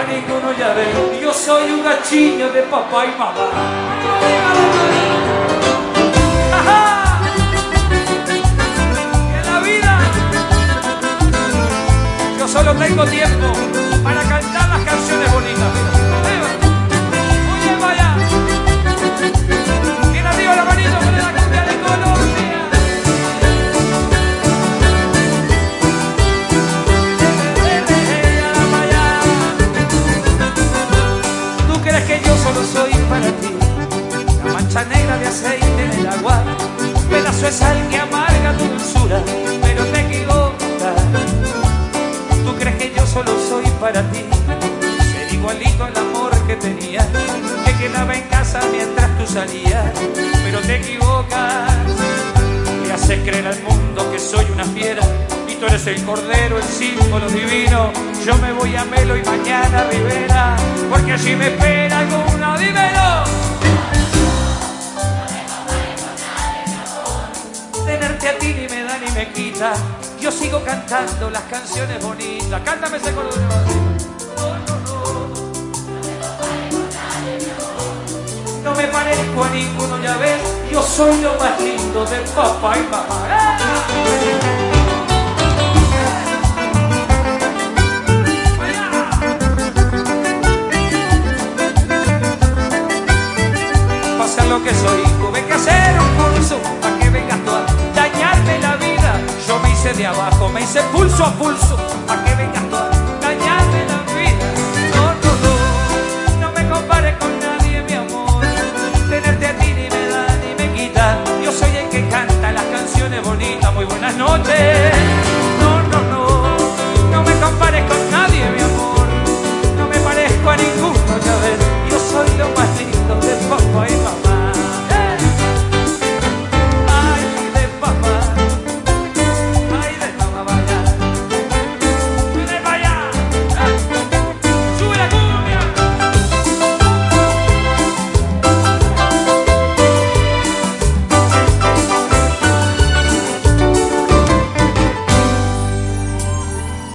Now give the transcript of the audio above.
ninguno, ya ves. Yo soy un gachiño de papá y mamá. ¡Ajá! Y en la vida yo solo tengo tiempo para cantar las canciones bonitas. Oye, vaya. ¿Quién arriba la manito con la cumbia de Colombia? ¿Tú crees que yo solo soy para ti? La mancha negra de aceite en el agua, un pedazo de sal que amarga tu dulzura, pero te equivocas. ¿Tú crees que yo solo soy para ti? Ser igualito al amor que tenía, que quedaba en casa mientras tú salías, pero te equivocas. Le haces creer al mundo que soy una fiera y tú eres el cordero, el símbolo divino. Yo me voy a Melo y mañana a Rivera, porque si me espera alguna, dímelo. Tenerte a ti ni me da ni me quita. Yo sigo cantando las canciones bonitas. Cántame ese coro de nuevo. No me parezco a ninguno, ya ves. Yo soy lo más lindo de papá y mamá. Pasa lo que soy, tuve que hacer un curso para que vengas tú a dañarme la vida. Yo me hice de abajo, me hice pulso a pulso para que vengas tú a dañarme la vida. No, no, no, no me compares con nadie, mi amor. Tenerte a ti ni me da ni me quita. Yo soy el que canta las canciones bonitas. Muy buenas noches.